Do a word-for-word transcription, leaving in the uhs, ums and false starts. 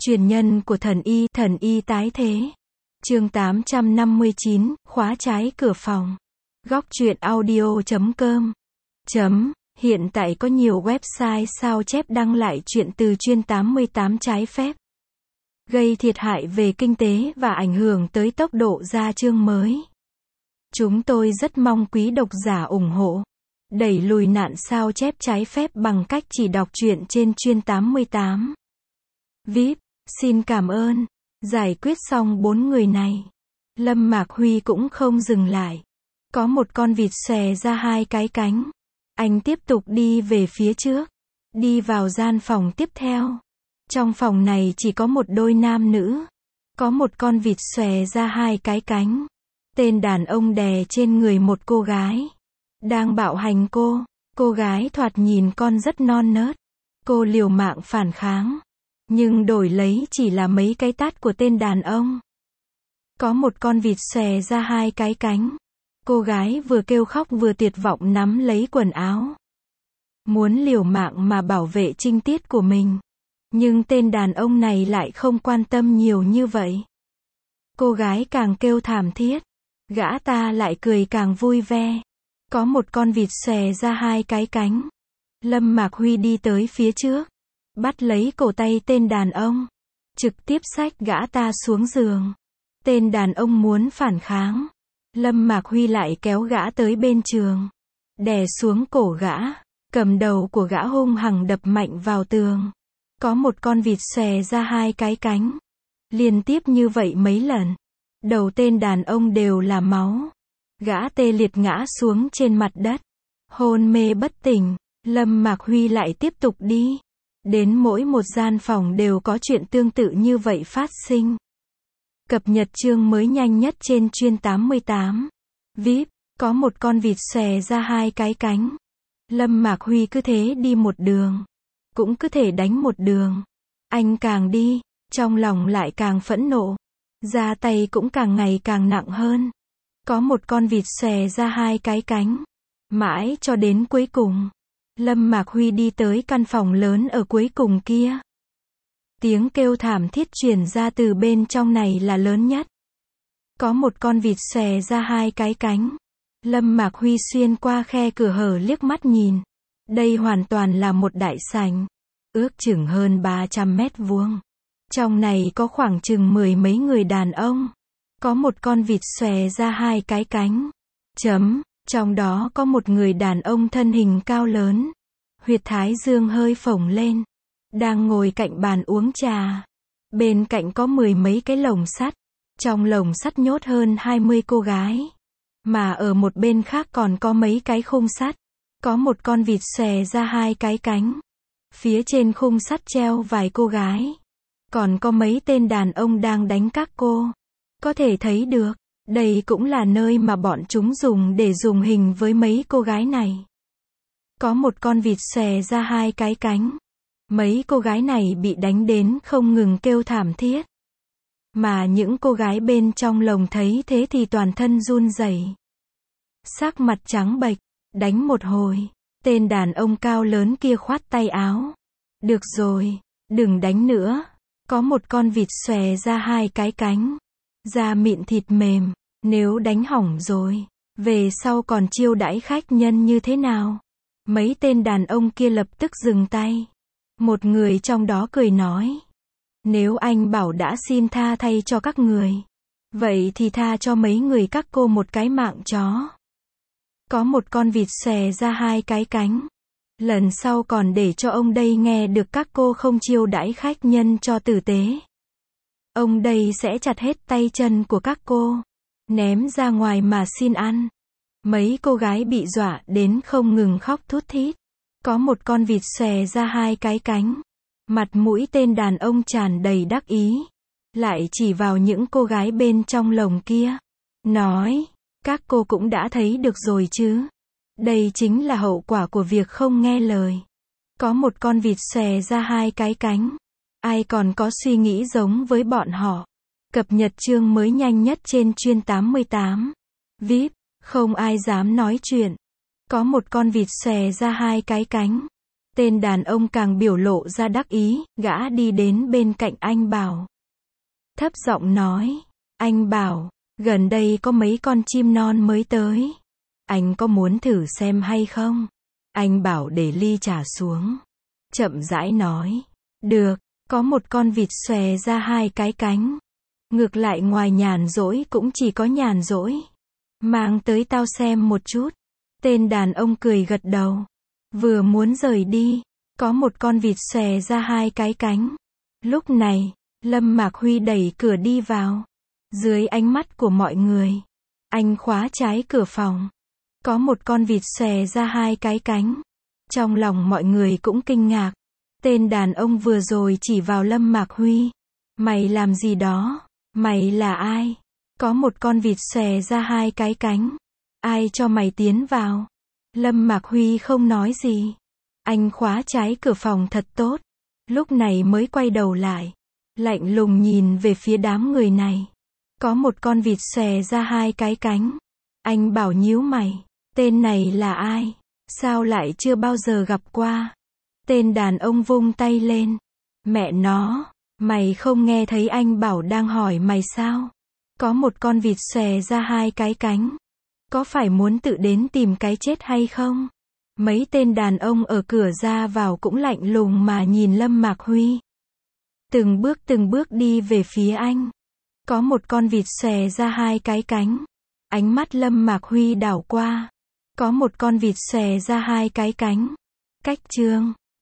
Truyền nhân của thần y, thần y tái thế. Chương tám trăm năm mươi chín, khóa trái cửa phòng. Góc truyện audio chấm com. Chấm. Hiện tại có nhiều website sao chép đăng lại truyện từ chuyên tám mươi tám trái phép, gây thiệt hại về kinh tế và ảnh hưởng tới tốc độ ra chương mới. Chúng tôi rất mong quý độc giả ủng hộ, đẩy lùi nạn sao chép trái phép bằng cách chỉ đọc truyện trên chuyên tám mươi tám. vê i pê, xin cảm ơn. Giải quyết xong bốn người này, Lâm Mạc Huy cũng không dừng lại. Có một con vịt xòe ra hai cái cánh. Anh tiếp tục đi về phía trước, đi vào gian phòng tiếp theo. Trong phòng này chỉ có một đôi nam nữ. Có một con vịt xòe ra hai cái cánh. Tên đàn ông đè trên người một cô gái, đang bạo hành cô. Cô gái thoạt nhìn con rất non nớt. Cô liều mạng phản kháng, nhưng đổi lấy chỉ là mấy cái tát của tên đàn ông. Có một con vịt xòe ra hai cái cánh. Cô gái vừa kêu khóc vừa tuyệt vọng nắm lấy quần áo, muốn liều mạng mà bảo vệ trinh tiết của mình. Nhưng tên đàn ông này lại không quan tâm nhiều như vậy. Cô gái càng kêu thảm thiết, gã ta lại cười càng vui vẻ. Có một con vịt xòe ra hai cái cánh. Lâm Mạc Huy đi tới phía trước, bắt lấy cổ tay tên đàn ông, trực tiếp xách gã ta xuống giường. Tên đàn ông muốn phản kháng, Lâm Mạc Huy lại kéo gã tới bên giường, đè xuống cổ gã, cầm đầu của gã hung hăng đập mạnh vào tường. Có một con vịt xòe ra hai cái cánh. Liên tiếp như vậy mấy lần, đầu tên đàn ông đều là máu. Gã tê liệt ngã xuống trên mặt đất, hôn mê bất tỉnh. Lâm Mạc Huy lại tiếp tục đi. Đến mỗi một gian phòng đều có chuyện tương tự như vậy phát sinh. Cập nhật chương mới nhanh nhất trên chuyên tám mươi tám. vê i pê, có một con vịt xòe ra hai cái cánh. Lâm Mạc Huy cứ thế đi một đường, cũng cứ thể đánh một đường. Anh càng đi, trong lòng lại càng phẫn nộ, ra tay cũng càng ngày càng nặng hơn. Có một con vịt xòe ra hai cái cánh. Mãi cho đến cuối cùng, Lâm Mạc Huy đi tới căn phòng lớn ở cuối cùng kia. Tiếng kêu thảm thiết truyền ra từ bên trong này là lớn nhất. Có một con vịt xòe ra hai cái cánh. Lâm Mạc Huy xuyên qua khe cửa hở liếc mắt nhìn. Đây hoàn toàn là một đại sảnh, ước chừng hơn ba trăm mét vuông. Trong này có khoảng chừng mười mấy người đàn ông. Có một con vịt xòe ra hai cái cánh. Chấm. Trong đó có một người đàn ông thân hình cao lớn, huyệt thái dương hơi phồng lên, đang ngồi cạnh bàn uống trà. Bên cạnh có mười mấy cái lồng sắt. Trong lồng sắt nhốt hơn hai mươi cô gái. Mà ở một bên khác còn có mấy cái khung sắt. Có một con vịt xòe ra hai cái cánh. Phía trên khung sắt treo vài cô gái. Còn có mấy tên đàn ông đang đánh các cô. Có thể thấy được, đây cũng là nơi mà bọn chúng dùng để dùng hình với mấy cô gái này. Có một con vịt xòe ra hai cái cánh. Mấy cô gái này bị đánh đến không ngừng kêu thảm thiết. Mà những cô gái bên trong lồng thấy thế thì toàn thân run rẩy, sắc mặt trắng bệch. Đánh một hồi, tên đàn ông cao lớn kia khoát tay áo. Được rồi, đừng đánh nữa. Có một con vịt xòe ra hai cái cánh, da mịn thịt mềm. Nếu đánh hỏng rồi, về sau còn chiêu đãi khách nhân như thế nào? Mấy tên đàn ông kia lập tức dừng tay. Một người trong đó cười nói, nếu anh bảo đã xin tha thay cho các người, vậy thì tha cho mấy người các cô một cái mạng chó. Có một con vịt xòe ra hai cái cánh. Lần sau còn để cho ông đây nghe được các cô không chiêu đãi khách nhân cho tử tế. Ông đây sẽ chặt hết tay chân của các cô, ném ra ngoài mà xin ăn. Mấy cô gái bị dọa đến không ngừng khóc thút thít. Có một con vịt xòe ra hai cái cánh. Mặt mũi tên đàn ông tràn đầy đắc ý, lại chỉ vào những cô gái bên trong lồng kia, nói, các cô cũng đã thấy được rồi chứ. Đây chính là hậu quả của việc không nghe lời. Có một con vịt xòe ra hai cái cánh. Ai còn có suy nghĩ giống với bọn họ? Cập nhật chương mới nhanh nhất trên chuyên tám mươi tám. vê i pê, không ai dám nói chuyện. Có một con vịt xòe ra hai cái cánh. Tên đàn ông càng biểu lộ ra đắc ý, gã đi đến bên cạnh anh Bảo. Thấp giọng nói, anh Bảo, gần đây có mấy con chim non mới tới. Anh có muốn thử xem hay không? Anh Bảo để ly trà xuống. Chậm rãi nói, được, có một con vịt xòe ra hai cái cánh. Ngược lại ngoài nhàn rỗi cũng chỉ có nhàn rỗi. Mang tới tao xem một chút. Tên đàn ông cười gật đầu. Vừa muốn rời đi, có một con vịt xòe ra hai cái cánh. Lúc này, Lâm Mạc Huy đẩy cửa đi vào. Dưới ánh mắt của mọi người, anh khóa trái cửa phòng. Có một con vịt xòe ra hai cái cánh. Trong lòng mọi người cũng kinh ngạc. Tên đàn ông vừa rồi chỉ vào Lâm Mạc Huy. Mày làm gì đó? Mày là ai? Có một con vịt xòe ra hai cái cánh. Ai cho mày tiến vào? Lâm Mạc Huy không nói gì. Anh khóa trái cửa phòng thật tốt. Lúc này mới quay đầu lại. Lạnh lùng nhìn về phía đám người này. Có một con vịt xòe ra hai cái cánh. Anh Bảo nhíu mày. Tên này là ai? Sao lại chưa bao giờ gặp qua? Tên đàn ông vung tay lên. Mẹ nó, mày không nghe thấy anh Bảo đang hỏi mày sao? Có một con vịt xòe ra hai cái cánh. Có phải muốn tự đến tìm cái chết hay không? Mấy tên đàn ông ở cửa ra vào cũng lạnh lùng mà nhìn Lâm Mạc Huy. Từng bước từng bước đi về phía anh. Có một con vịt xòe ra hai cái cánh. Ánh mắt Lâm Mạc Huy đảo qua. Có một con vịt xòe ra hai cái cánh. Cách chương